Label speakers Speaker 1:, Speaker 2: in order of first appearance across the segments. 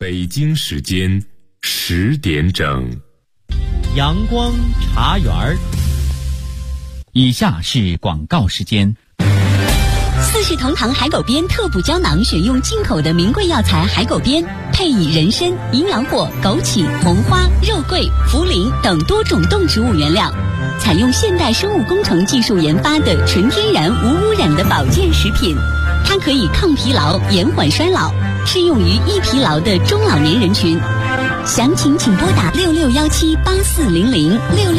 Speaker 1: 北京时间10点整，
Speaker 2: 阳光茶园儿。以下是广告时间。
Speaker 3: 四世同堂海狗鞭特补胶囊选用进口的名贵药材海狗鞭，配以人参、阴阳果、枸杞、红花、肉桂、茯苓等多种动植物原料，采用现代生物工程技术研发的纯天然无污染的保健食品。它可以抗疲劳、延缓衰老，适用于易疲劳的中老年人群。详情请拨打66178400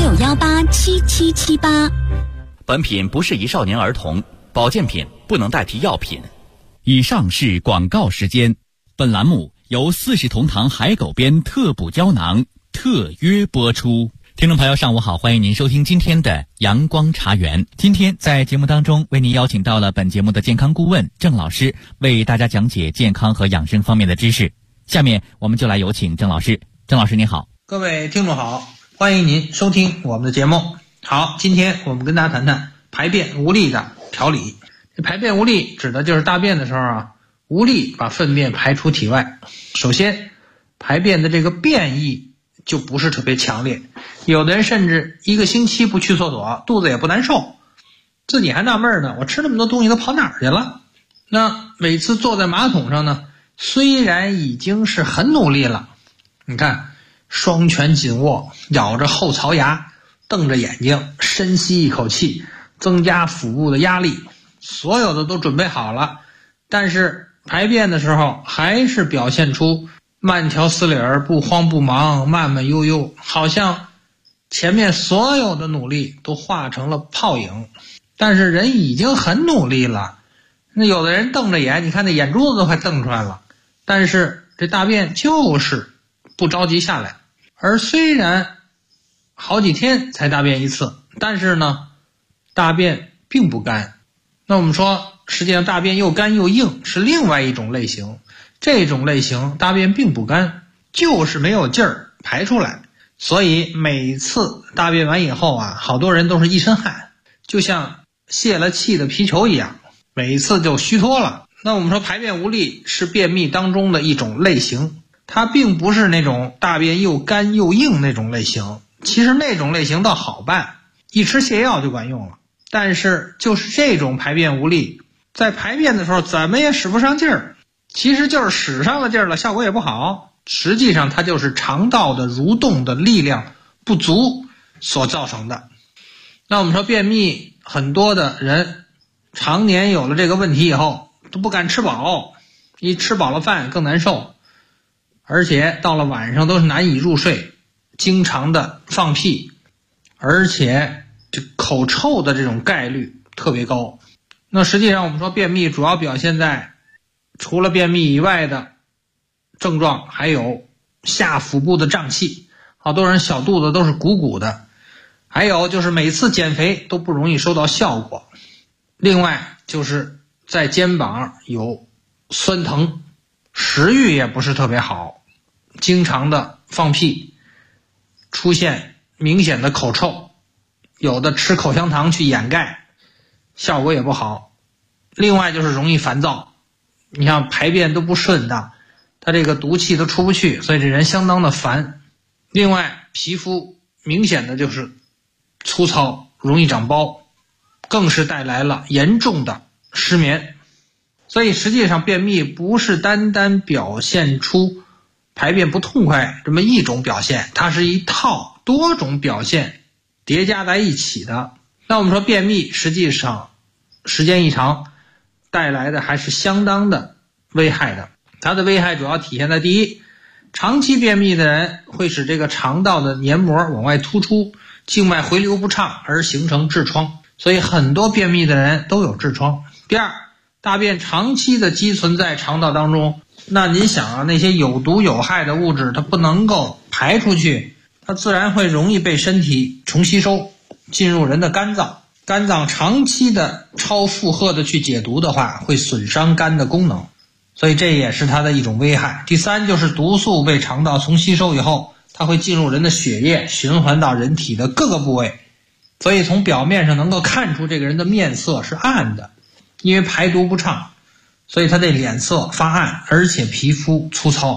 Speaker 3: 66187778。
Speaker 4: 本品不适宜少年儿童，保健品不能代替药品。
Speaker 2: 以上是广告时间。本栏目由四世同堂海狗鞭特补胶囊特约播出。听众朋友上午好，欢迎您收听今天的阳光茶园。今天在节目当中为您邀请到了本节目的健康顾问郑老师，为大家讲解健康和养生方面的知识。下面我们就来有请郑老师。郑老师您好。
Speaker 5: 各位听众好，欢迎您收听我们的节目。好，今天我们跟大家谈谈排便无力的调理。这排便无力指的就是大便的时候无力把粪便排出体外。首先排便的这个便意就不是特别强烈，有的人甚至1个星期不去厕所，肚子也不难受，自己还纳闷呢，我吃那么多东西都跑哪儿去了。那每次坐在马桶上呢，虽然已经是很努力了，你看双拳紧握，咬着后槽牙，瞪着眼睛，深吸一口气，增加腹部的压力，所有的都准备好了，但是排便的时候还是表现出慢条斯理儿，不慌不忙，慢慢悠悠，好像前面所有的努力都化成了泡影。但是人已经很努力了，那有的人瞪着眼，你看那眼珠子都快瞪出来了，但是这大便就是不着急下来。而虽然好几天才大便一次，但是呢大便并不干。那我们说实际上大便又干又硬是另外一种类型，这种类型大便并不干，就是没有劲儿排出来。所以每次大便完以后好多人都是一身汗，就像泄了气的皮球一样，每一次就虚脱了。那我们说排便无力是便秘当中的一种类型，它并不是那种大便又干又硬那种类型，其实那种类型倒好办，一吃泻药就管用了。但是就是这种排便无力，在排便的时候怎么也使不上劲儿，其实就是使上了劲儿了，效果也不好。实际上它就是肠道的蠕动的力量不足所造成的。那我们说便秘很多的人常年有了这个问题以后都不敢吃饱，一吃饱了饭更难受，而且到了晚上都是难以入睡，经常的放屁，而且这口臭的这种概率特别高。那实际上我们说便秘主要表现在除了便秘以外的症状，还有下腹部的胀气，好多人小肚子都是鼓鼓的，还有就是每次减肥都不容易收到效果。另外就是在肩膀有酸疼，食欲也不是特别好，经常的放屁，出现明显的口臭，有的吃口香糖去掩盖，效果也不好。另外就是容易烦躁，你像排便都不顺的，他这个毒气都出不去，所以这人相当的烦。另外皮肤明显的就是粗糙，容易长包，更是带来了严重的失眠。所以实际上便秘不是单单表现出排便不痛快这么一种表现，它是一套多种表现叠加在一起的。那我们说便秘实际上时间一长带来的还是相当的危害的。它的危害主要体现在第一，长期便秘的人会使这个肠道的黏膜往外突出，静脉回流不畅而形成痔疮，所以很多便秘的人都有痔疮。第二，大便长期的积存在肠道当中，那您想那些有毒有害的物质它不能够排出去，它自然会容易被身体重吸收，进入人的肝脏。肝脏长期的超负荷的去解毒的话，会损伤肝的功能，所以这也是它的一种危害。第三，就是毒素被肠道重吸收以后，它会进入人的血液，循环到人体的各个部位，所以从表面上能够看出这个人的面色是暗的，因为排毒不畅，所以他这脸色发暗，而且皮肤粗糙。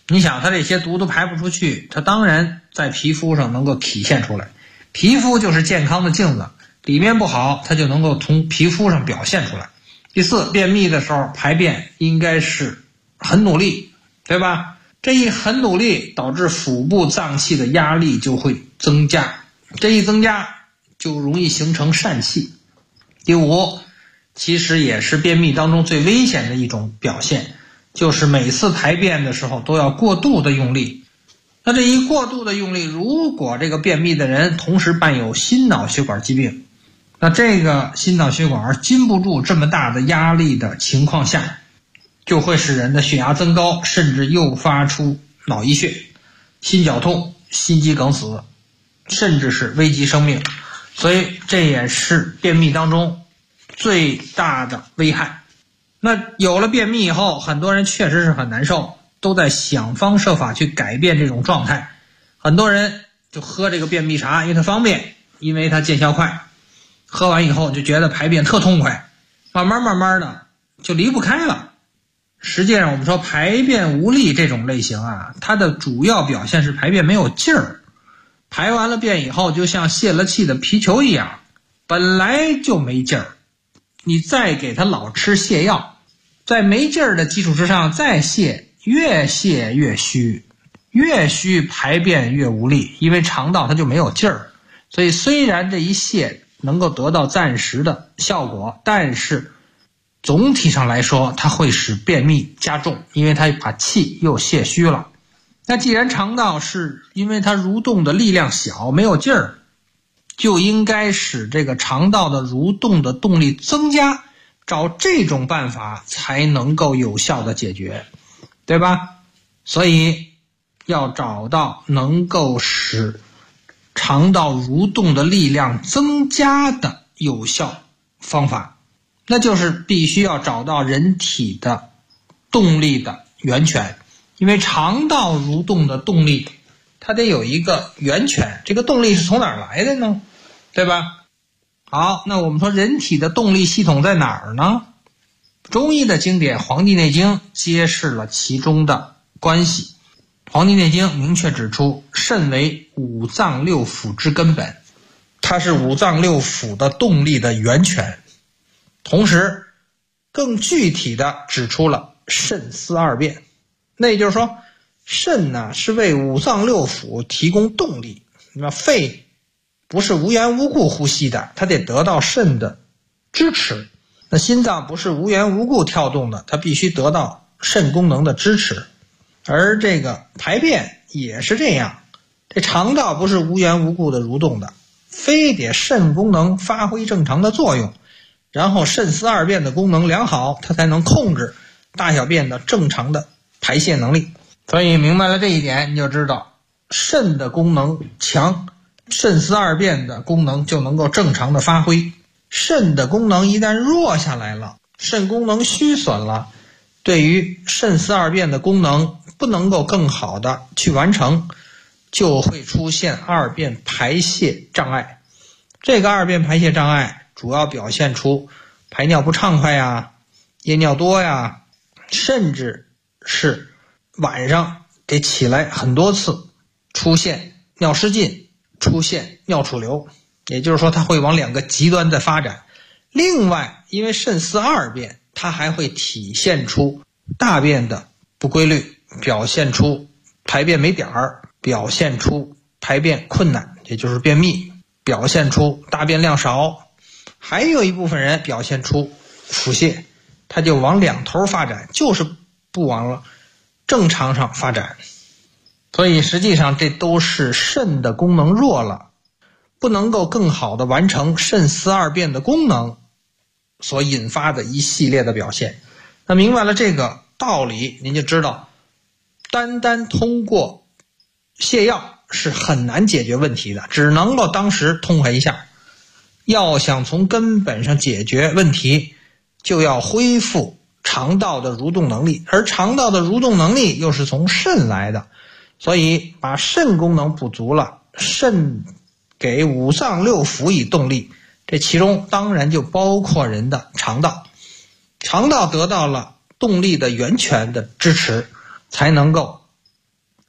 Speaker 5: 你想它这些毒都排不出去，它当然在皮肤上能够体现出来。皮肤就是健康的镜子，里面不好，它就能够从皮肤上表现出来。第四，便秘的时候排便应该是很努力，对吧？这一很努力，导致腹部脏器的压力就会增加，这一增加就容易形成疝气。第五，其实也是便秘当中最危险的一种表现，就是每次排便的时候都要过度的用力。那这一过度的用力，如果这个便秘的人同时伴有心脑血管疾病，那这个心脑血管经不住这么大的压力的情况下，就会使人的血压增高，甚至诱发出脑溢血、心绞痛、心肌梗死，甚至是危及生命。所以这也是便秘当中最大的危害。那有了便秘以后，很多人确实是很难受，都在想方设法去改变这种状态。很多人就喝这个便秘茶，因为它方便，因为它见效快，喝完以后就觉得排便特痛快，慢慢的就离不开了。实际上我们说排便无力这种类型啊，它的主要表现是排便没有劲儿，排完了便以后就像泄了气的皮球一样，本来就没劲儿，你再给它老吃泻药，在没劲儿的基础之上再泻，越泻越虚，越虚排便越无力，因为肠道它就没有劲儿。所以虽然这一泻能够得到暂时的效果，但是总体上来说它会使便秘加重，因为它把气又泄虚了。那既然肠道是因为它蠕动的力量小，没有劲儿，就应该使这个肠道的蠕动的动力增加，找这种办法才能够有效的解决，对吧？所以要找到能够使肠道蠕动的力量增加的有效方法，那就是必须要找到人体的动力的源泉。因为肠道蠕动的动力它得有一个源泉，这个动力是从哪儿来的呢？对吧？好，那我们说人体的动力系统在哪儿呢？中医的经典《黄帝内经》揭示了其中的关系。《黄帝内经》明确指出，肾为五脏六腑之根本，它是五脏六腑的动力的源泉。同时更具体的指出了肾司二便，那也就是说肾呢是为五脏六腑提供动力。那肺不是无缘无故呼吸的，它得得到肾的支持。那心脏不是无缘无故跳动的，它必须得到肾功能的支持。而这个排便也是这样，这肠道不是无缘无故的蠕动的，非得肾功能发挥正常的作用，然后肾司二便的功能良好，它才能控制大小便的正常的排泄能力。所以明白了这一点，你就知道肾的功能强，肾司二便的功能就能够正常的发挥。肾的功能一旦弱下来了，肾功能虚损了，对于肾司二便的功能不能够更好的去完成，就会出现二便排泄障碍。这个二便排泄障碍主要表现出排尿不畅快呀、夜尿多呀，甚至是晚上得起来很多次，出现尿失禁，出现尿储留，也就是说它会往两个极端的发展。另外因为肾司二便，它还会体现出大便的不规律，表现出排便没点儿，表现出排便困难，也就是便秘，表现出大便量少，还有一部分人表现出腹泻，它就往两头发展，就是不往了正常上发展。所以实际上这都是肾的功能弱了，不能够更好的完成肾司二便的功能所引发的一系列的表现。那明白了这个道理，您就知道单单通过泻药是很难解决问题的，只能够当时痛快一下。要想从根本上解决问题，就要恢复肠道的蠕动能力，而肠道的蠕动能力又是从肾来的，所以把肾功能不足了，肾给五脏六腑以动力，这其中当然就包括人的肠道。肠道得到了动力的源泉的支持，才能够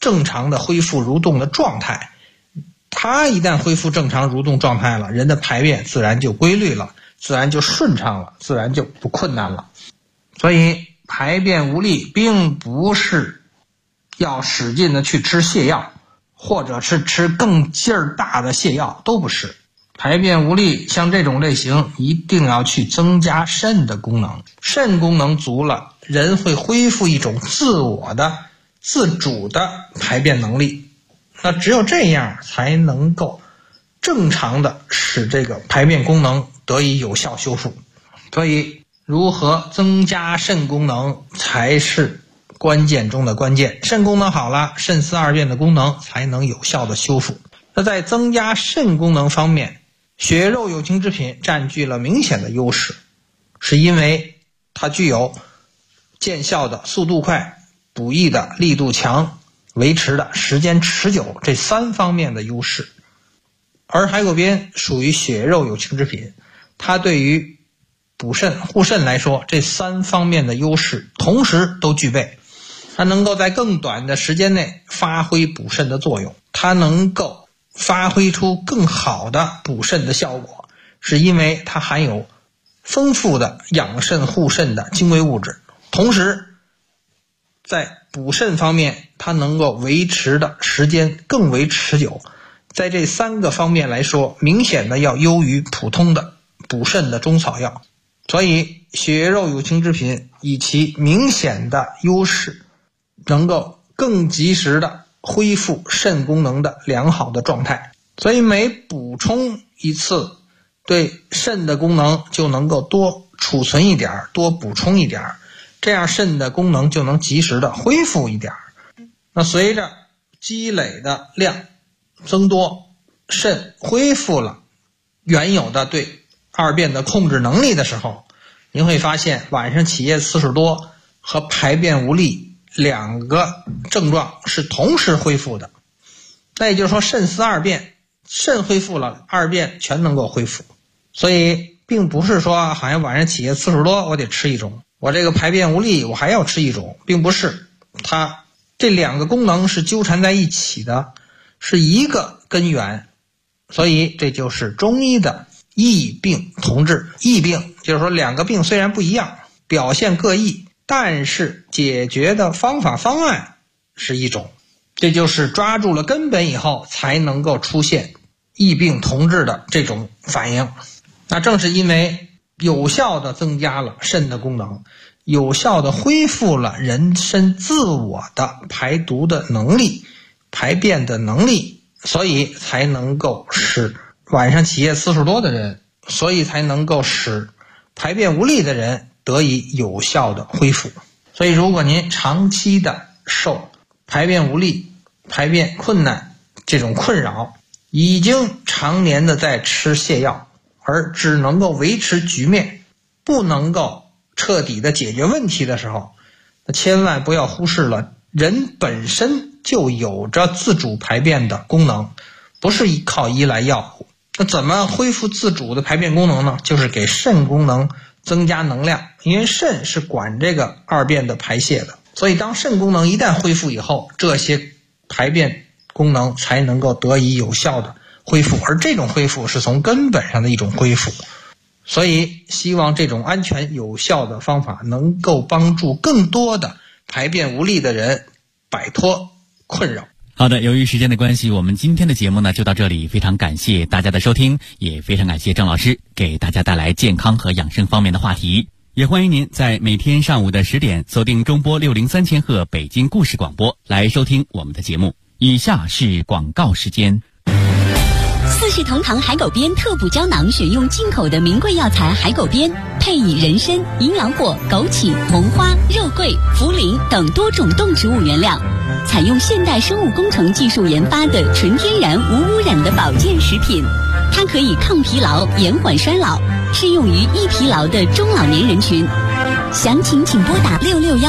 Speaker 5: 正常的恢复蠕动的状态。它一旦恢复正常蠕动状态了，人的排便自然就规律了，自然就顺畅了，自然就不困难了。所以排便无力并不是要使劲的去吃泻药，或者是吃更劲儿大的泻药，都不是。排便无力像这种类型一定要去增加肾的功能，肾功能足了，人会恢复一种自我的自主的排便能力。那只有这样才能够正常的使这个排便功能得以有效修复。所以如何增加肾功能才是关键中的关键，肾功能好了，肾丝二便的功能才能有效的修复。那在增加肾功能方面，血肉有情之品占据了明显的优势，是因为它具有见效的速度快、补益的力度强、维持的时间持久这3方面的优势。而海狗鞭属于血肉有情之品，它对于补肾护肾来说，这3方面的优势同时都具备。它能够在更短的时间内发挥补肾的作用，它能够发挥出更好的补肾的效果，是因为它含有丰富的养肾护肾的精微物质。同时在补肾方面，它能够维持的时间更为持久。在这3个方面来说，明显的要优于普通的补肾的中草药。所以血肉有情之品以其明显的优势，能够更及时的恢复肾功能的良好的状态。所以每补充一次，对肾的功能就能够多储存一点，多补充一点，这样肾的功能就能及时的恢复一点。那随着积累的量增多，肾恢复了原有的对二便的控制能力的时候，您会发现晚上起夜次数多和排便无力2个症状是同时恢复的。那也就是说肾丝二便，肾恢复了，二便全能够恢复。所以并不是说好像晚上起夜次数多我得吃一种，我这个排便无力我还要吃一种，并不是。它这2个功能是纠缠在一起的，是一个根源。所以这就是中医的异病同治。异病就是说2个病虽然不一样，表现各异，但是解决的方法方案是一种。这就是抓住了根本以后才能够出现异病同治的这种反应。那正是因为有效的增加了肾的功能，有效的恢复了人身自我的排毒的能力、排便的能力，所以才能够使晚上起夜次数多的人，所以才能够使排便无力的人得以有效的恢复。所以如果您长期的受排便无力、排便困难这种困扰，已经常年的在吃泻药，而只能够维持局面，不能够彻底的解决问题的时候，那千万不要忽视了人本身就有着自主排便的功能，不是靠依赖药物。那怎么恢复自主的排便功能呢？就是给肾功能增加能量，因为肾是管这个二便的排泄的。所以当肾功能一旦恢复以后，这些排便功能才能够得以有效的恢复，而这种恢复是从根本上的一种恢复。所以希望这种安全有效的方法能够帮助更多的排便无力的人摆脱困扰。
Speaker 2: 好的，由于时间的关系，我们今天的节目呢就到这里，非常感谢大家的收听，也非常感谢郑老师给大家带来健康和养生方面的话题。也欢迎您在每天上午的10点锁定中波603千赫北京故事广播来收听我们的节目。以下是广告时间。
Speaker 3: 四世同堂海狗鞭特补胶囊选用进口的名贵药材海狗鞭，配以人参、营养果、枸杞、红花、肉桂、茯苓等多种动植物原料，采用现代生物工程技术研发的纯天然无污染的保健食品。它可以抗疲劳、延缓衰老，适用于易疲劳的中老年人群。详情请拨打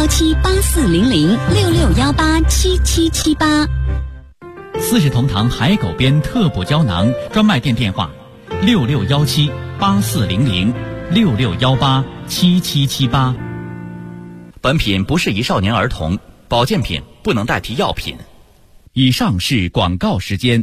Speaker 3: 6617840066187778。
Speaker 2: 四世同堂海狗鞭特补胶囊专卖店电话：6617840066187778。
Speaker 4: 本品不适宜少年儿童，保健品不能代替药品。
Speaker 2: 以上是广告时间。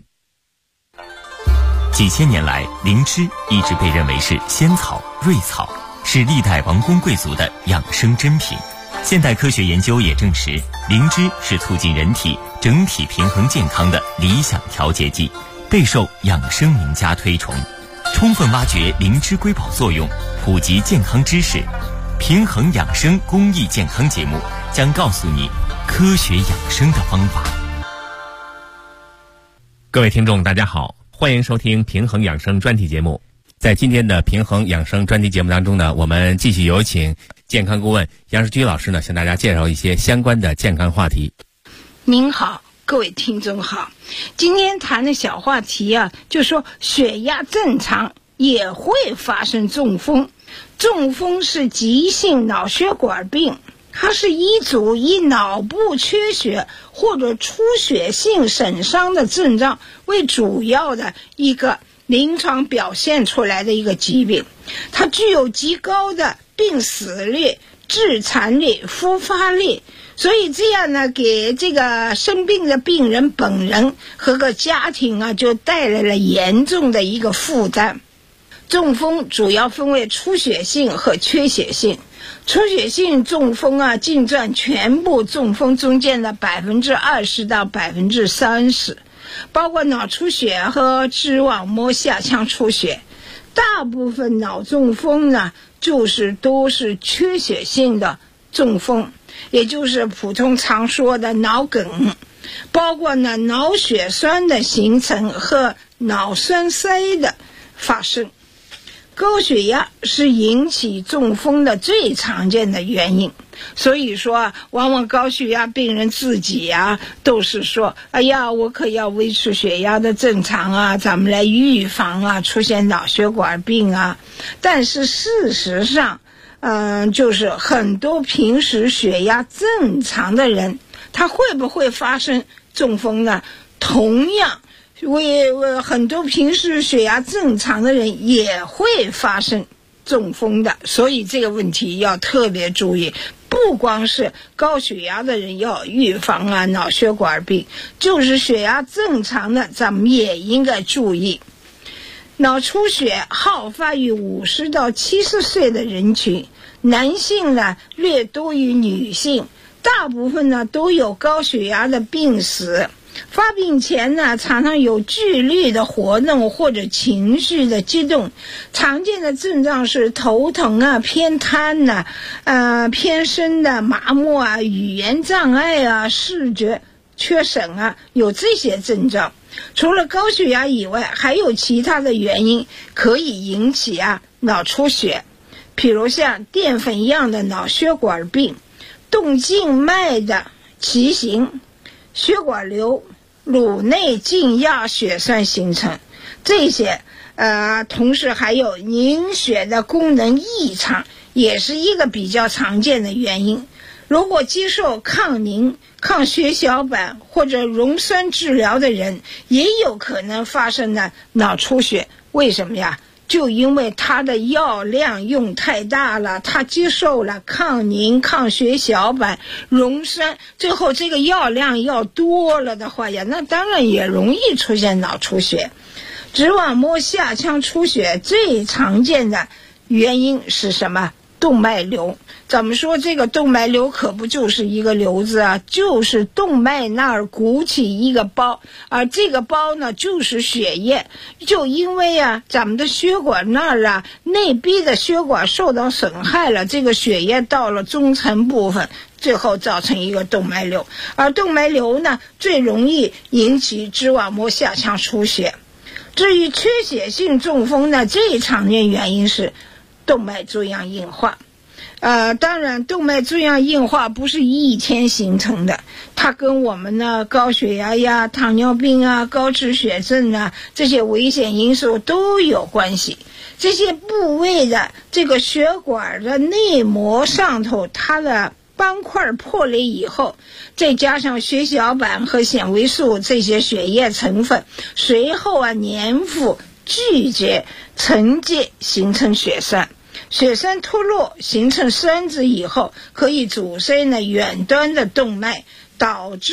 Speaker 6: 几千年来，灵芝一直被认为是仙草、瑞草，是历代王公贵族的养生珍品。现代科学研究也证实，灵芝是促进人体整体平衡健康的理想调节剂，备受养生名家推崇。充分挖掘灵芝瑰宝作用，普及健康知识，平衡养生公益健康节目将告诉你科学养生的方法。
Speaker 7: 各位听众大家好，欢迎收听平衡养生专题节目。在今天的平衡养生专题节目当中呢，我们继续有请健康顾问杨世军老师呢，向大家介绍一些相关的健康话题。
Speaker 8: 您好，各位听众好，今天谈的小话题啊，就说血压正常也会发生中风。中风是急性脑血管病，它是以脑部缺血或者出血性损伤的症状为主要的一个临床表现出来的一个疾病，它具有极高的病死率、致残率、复发率，所以这样呢，给这个生病的病人本人和个家庭啊，就带来了严重的一个负担。中风主要分为出血性和缺血性。出血性中风啊，净占全部中风中间的20%到30%，包括脑出血和视网膜下腔出血。大部分脑中风呢，都是缺血性的中风，也就是普通常说的脑梗，包括呢脑血栓的形成和脑栓塞的发生。高血压是引起中风的最常见的原因，所以说往往高血压病人自己啊都是说，哎呀，我可要维持血压的正常啊，咱们来预防啊出现脑血管病啊。但是事实上就是很多平时血压正常的人，他会不会发生中风呢？同样很多平时血压正常的人也会发生中风的，所以这个问题要特别注意。不光是高血压的人要预防啊脑血管病，就是血压正常的咱们也应该注意。脑出血好发于50到70岁的人群，男性呢略多于女性，大部分呢都有高血压的病史。发病前呢，常常有剧烈的活动或者情绪的激动，常见的症状是头疼啊、偏瘫呐、偏身的麻木啊、语言障碍啊、视觉缺损啊，有这些症状。除了高血压以外，还有其他的原因可以引起脑出血，比如像淀粉样的脑血管病、动静脉的畸形、血管瘤、颅内静压血栓形成，这些同时还有凝血的功能异常，也是一个比较常见的原因。如果接受抗凝、抗血小板或者溶栓治疗的人，也有可能发生的脑出血。为什么呀？就因为他的药量用太大了，他接受了抗凝、抗血小板、溶栓，最后这个药量要多了的话呀，那当然也容易出现脑出血。视网膜下腔出血最常见的原因是什么？动脉瘤。咱们说这个动脉瘤可不就是一个瘤子啊，就是动脉那儿鼓起一个包，而这个包呢就是血液。就因为咱们的血管那儿内壁的血管受到损害了，这个血液到了中层部分，最后造成一个动脉瘤。而动脉瘤呢最容易引起视网膜下腔出血。至于缺血性中风呢，最常见原因是动脉粥样硬化。当然动脉粥样硬化不是一天形成的，它跟我们的高血压呀、糖尿病啊、高脂血症啊这些危险因素都有关系。这些部位的这个血管的内膜上头，它的斑块破裂以后，再加上血小板和纤维素这些血液成分，随后粘附聚结沉积形成血栓。血栓脱落形成栓子以后，可以阻塞远端的动脉，导致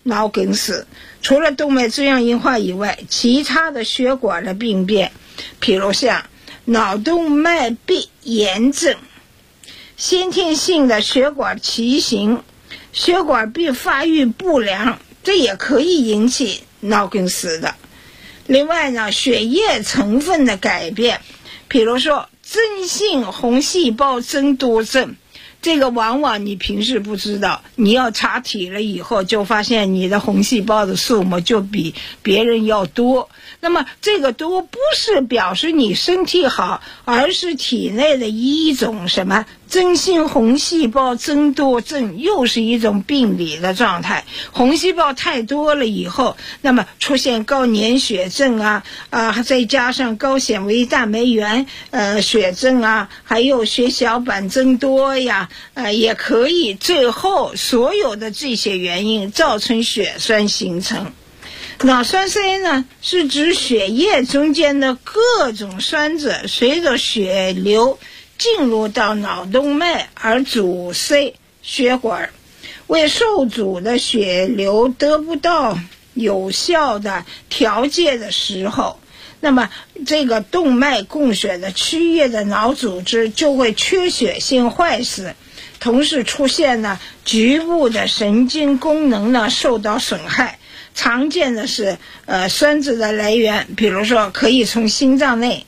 Speaker 8: 脑梗死。除了动脉粥样硬化以外，其他的血管的病变，比如像脑动脉壁炎症、先天性的血管畸形、血管壁发育不良，这也可以引起脑梗死的。另外呢，血液成分的改变，比如说增性红细胞增多症，这个往往你平时不知道，你要查体了以后就发现你的红细胞的数目就比别人要多。那么这个多不是表示你身体好，而是体内的一种什么增性红细胞增多症，又是一种病理的状态。红细胞太多了以后，那么出现高粘血症再加上高纤维蛋白原血症还有血小板增多呀，也可以最后所有的这些原因造成血栓形成。脑栓塞呢，是指血液中间的各种栓子随着血流进入到脑动脉而阻塞血管，为受阻的血流得不到有效的调节的时候，那么这个动脉供血的区域的脑组织就会缺血性坏死，同时出现呢局部的神经功能呢受到损害。常见的是栓子的来源，比如说可以从心脏内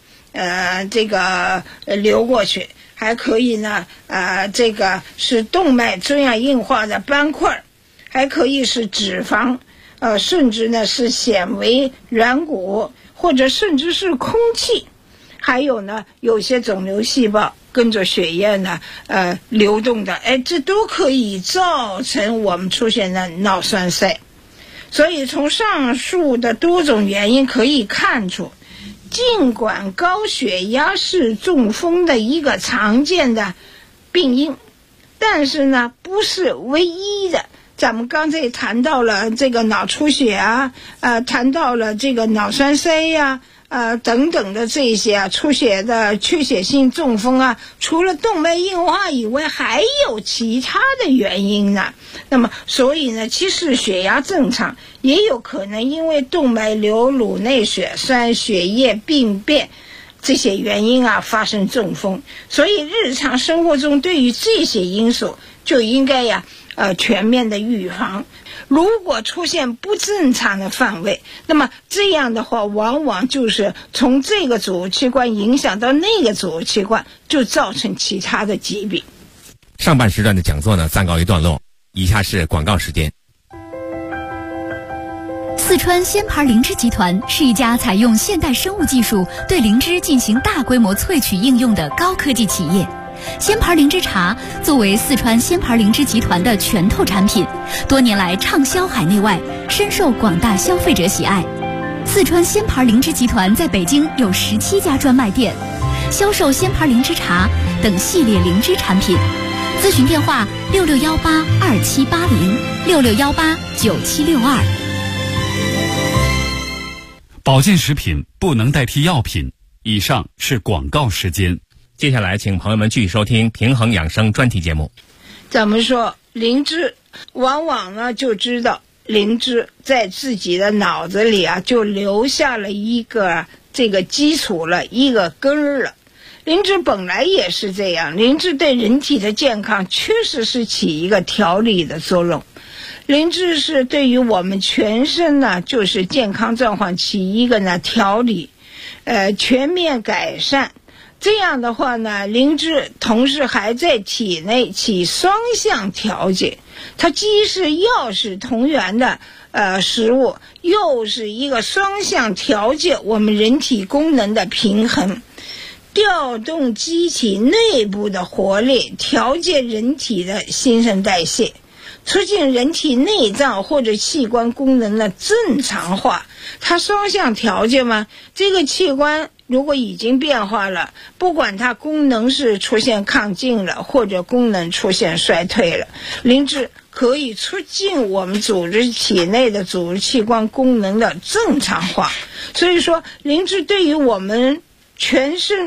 Speaker 8: 流过去，还可以呢这个是动脉粥样硬化的斑块，还可以是脂肪甚至呢是纤维软骨，或者甚至是空气，还有呢有些肿瘤细胞跟着血液呢流动的，这都可以造成我们出现的脑栓塞。所以从上述的多种原因可以看出，尽管高血压是中风的一个常见的病因，但是呢不是唯一的。咱们刚才谈到了这个脑出血谈到了这个脑栓塞等等的这些出血的缺血性中风除了动脉硬化以外，还有其他的原因呢。那么所以呢，其实血压正常也有可能因为动脉瘤、颅内血栓、血液病变这些原因发生中风。所以日常生活中对于这些因素就应该全面的预防。如果出现不正常的范围，那么这样的话往往就是从这个组织器官影响到那个组织器官，就造成其他的疾病。
Speaker 7: 上半时段的讲座呢暂告一段落，以下是广告时间。
Speaker 9: 四川鲜牌灵芝集团是一家采用现代生物技术对灵芝进行大规模萃取应用的高科技企业。鲜牌灵芝茶作为四川鲜牌灵芝集团的拳头产品，多年来畅销海内外，深受广大消费者喜爱。四川鲜牌灵芝集团在北京有17家专卖店，销售鲜牌灵芝茶等系列灵芝产品。咨询电话66182780，66189762。
Speaker 1: 保健食品不能代替药品。以上是广告时间。
Speaker 7: 接下来请朋友们继续收听平衡养生专题节目。
Speaker 8: 咱们说灵芝，往往呢就知道灵芝在自己的脑子里就留下了一个这个基础了，一个根儿了。灵芝本来也是这样，灵芝对人体的健康确实是起一个调理的作用。灵芝是对于我们全身呢就是健康状况起一个呢调理全面改善。这样的话呢，灵芝同时还在体内起双向调节，它既是药食同源的食物，又是一个双向调节我们人体功能的平衡，调动机体内部的活力，调节人体的新陈代谢，促进人体内脏或者器官功能的正常化。它双向调节嘛，这个器官如果已经变化了，不管它功能是出现亢进了，或者功能出现衰退了，灵芝可以促进我们组织体内的组织器官功能的正常化。所以说灵芝对于我们全身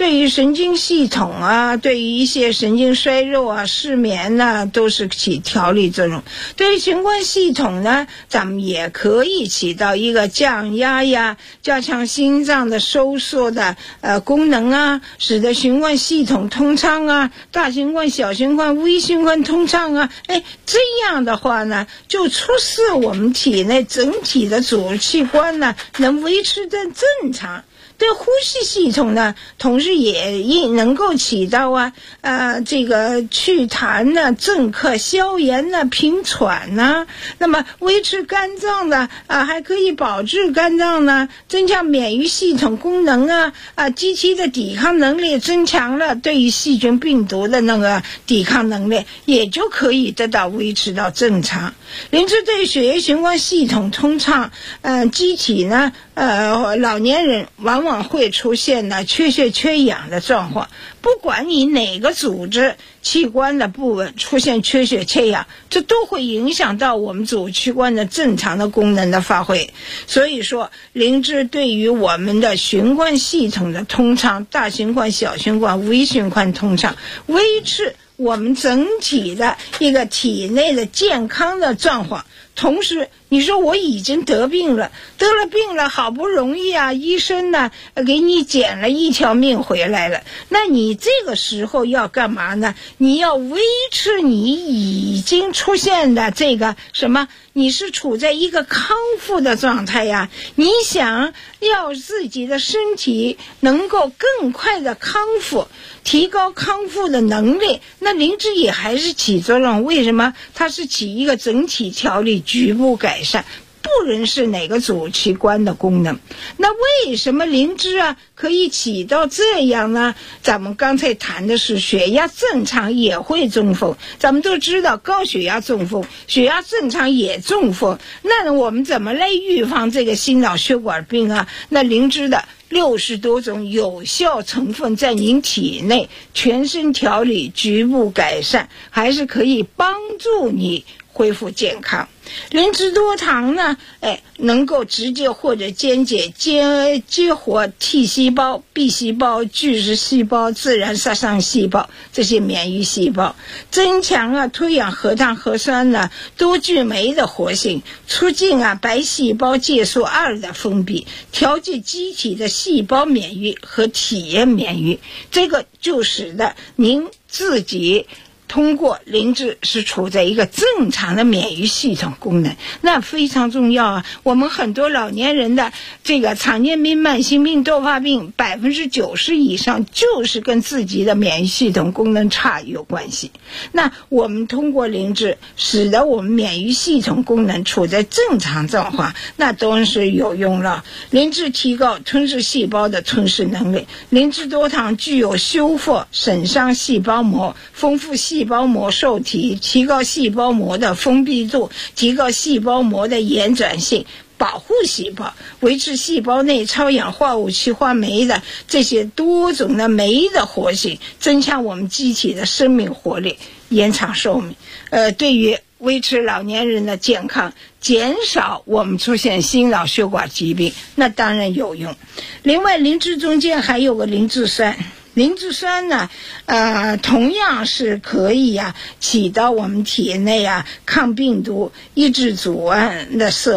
Speaker 8: 对于神经系统啊，对于一些神经衰弱啊、失眠啊，都是起调理作用。对于循环系统呢，咱们也可以起到一个降压呀、加强心脏的收缩的功能啊，使得循环系统通畅啊，大循环、小循环、微循环通畅啊。这样的话呢，就促使我们体内整体的主要器官呢能维持的正常。对呼吸系统呢，同时也能够起到这个祛痰呢、镇咳、消炎呢、平喘呢。那么维持肝脏的还可以保治肝脏呢，增强免疫系统功能机体的抵抗能力增强了，对于细菌病毒的那个抵抗能力也就可以得到维持到正常。灵芝对血液循环系统通畅，机体呢老年人往往会出现呢缺血缺氧的状况，不管你哪个组织器官的部位出现缺血缺氧，这都会影响到我们主器官的正常的功能的发挥。所以说灵芝对于我们的循环系统的通畅，大循环、小循环、微循环通畅，维持我们整体的一个体内的健康的状况。同时你说我已经得了病了，好不容易医生呢给你捡了一条命回来了，那你这个时候要干嘛呢？你要维持你已经出现的这个什么，你是处在一个康复的状态呀。你想要自己的身体能够更快的康复，提高康复的能力，那灵芝也还是起作用。为什么？它是起一个整体调理、局部改善，不论是哪个主器官的功能。那为什么灵芝可以起到这样呢？咱们刚才谈的是血压正常也会中风，咱们都知道高血压中风，血压正常也中风。那我们怎么来预防这个心脑血管病那灵芝的60多种有效成分在您体内全身调理、局部改善，还是可以帮助你恢复健康。灵芝多糖呢，能够直接或者间接激活 T 细胞、B 细胞、巨噬细胞、自然杀伤细胞这些免疫细胞，增强脱氧核糖核酸呢多聚酶的活性，促进白细胞介素2的分泌，调节机体的细胞免疫和体液免疫。这个就使得您自己通过灵芝是处在一个正常的免疫系统功能，那非常重要我们很多老年人的这个常见病、慢性病、多发病，90%以上就是跟自己的免疫系统功能差有关系。那我们通过灵芝使得我们免疫系统功能处在正常状况，那当然是有用了。灵芝提高吞噬细胞的吞噬能力，灵芝多糖具有修复损伤细胞膜、丰富细胞膜受体、提高细胞膜的封闭度、提高细胞膜的延展性、保护细胞、维持细胞内超氧化物羟化酶的这些多种的酶的活性，增强我们机体的生命活力，延长寿命。对于维持老年人的健康，减少我们出现心脑血管疾病，那当然有用。另外灵芝中间还有个灵芝酸，灵芝酸呢同样是可以起到我们体内抗病毒、抑制组胺的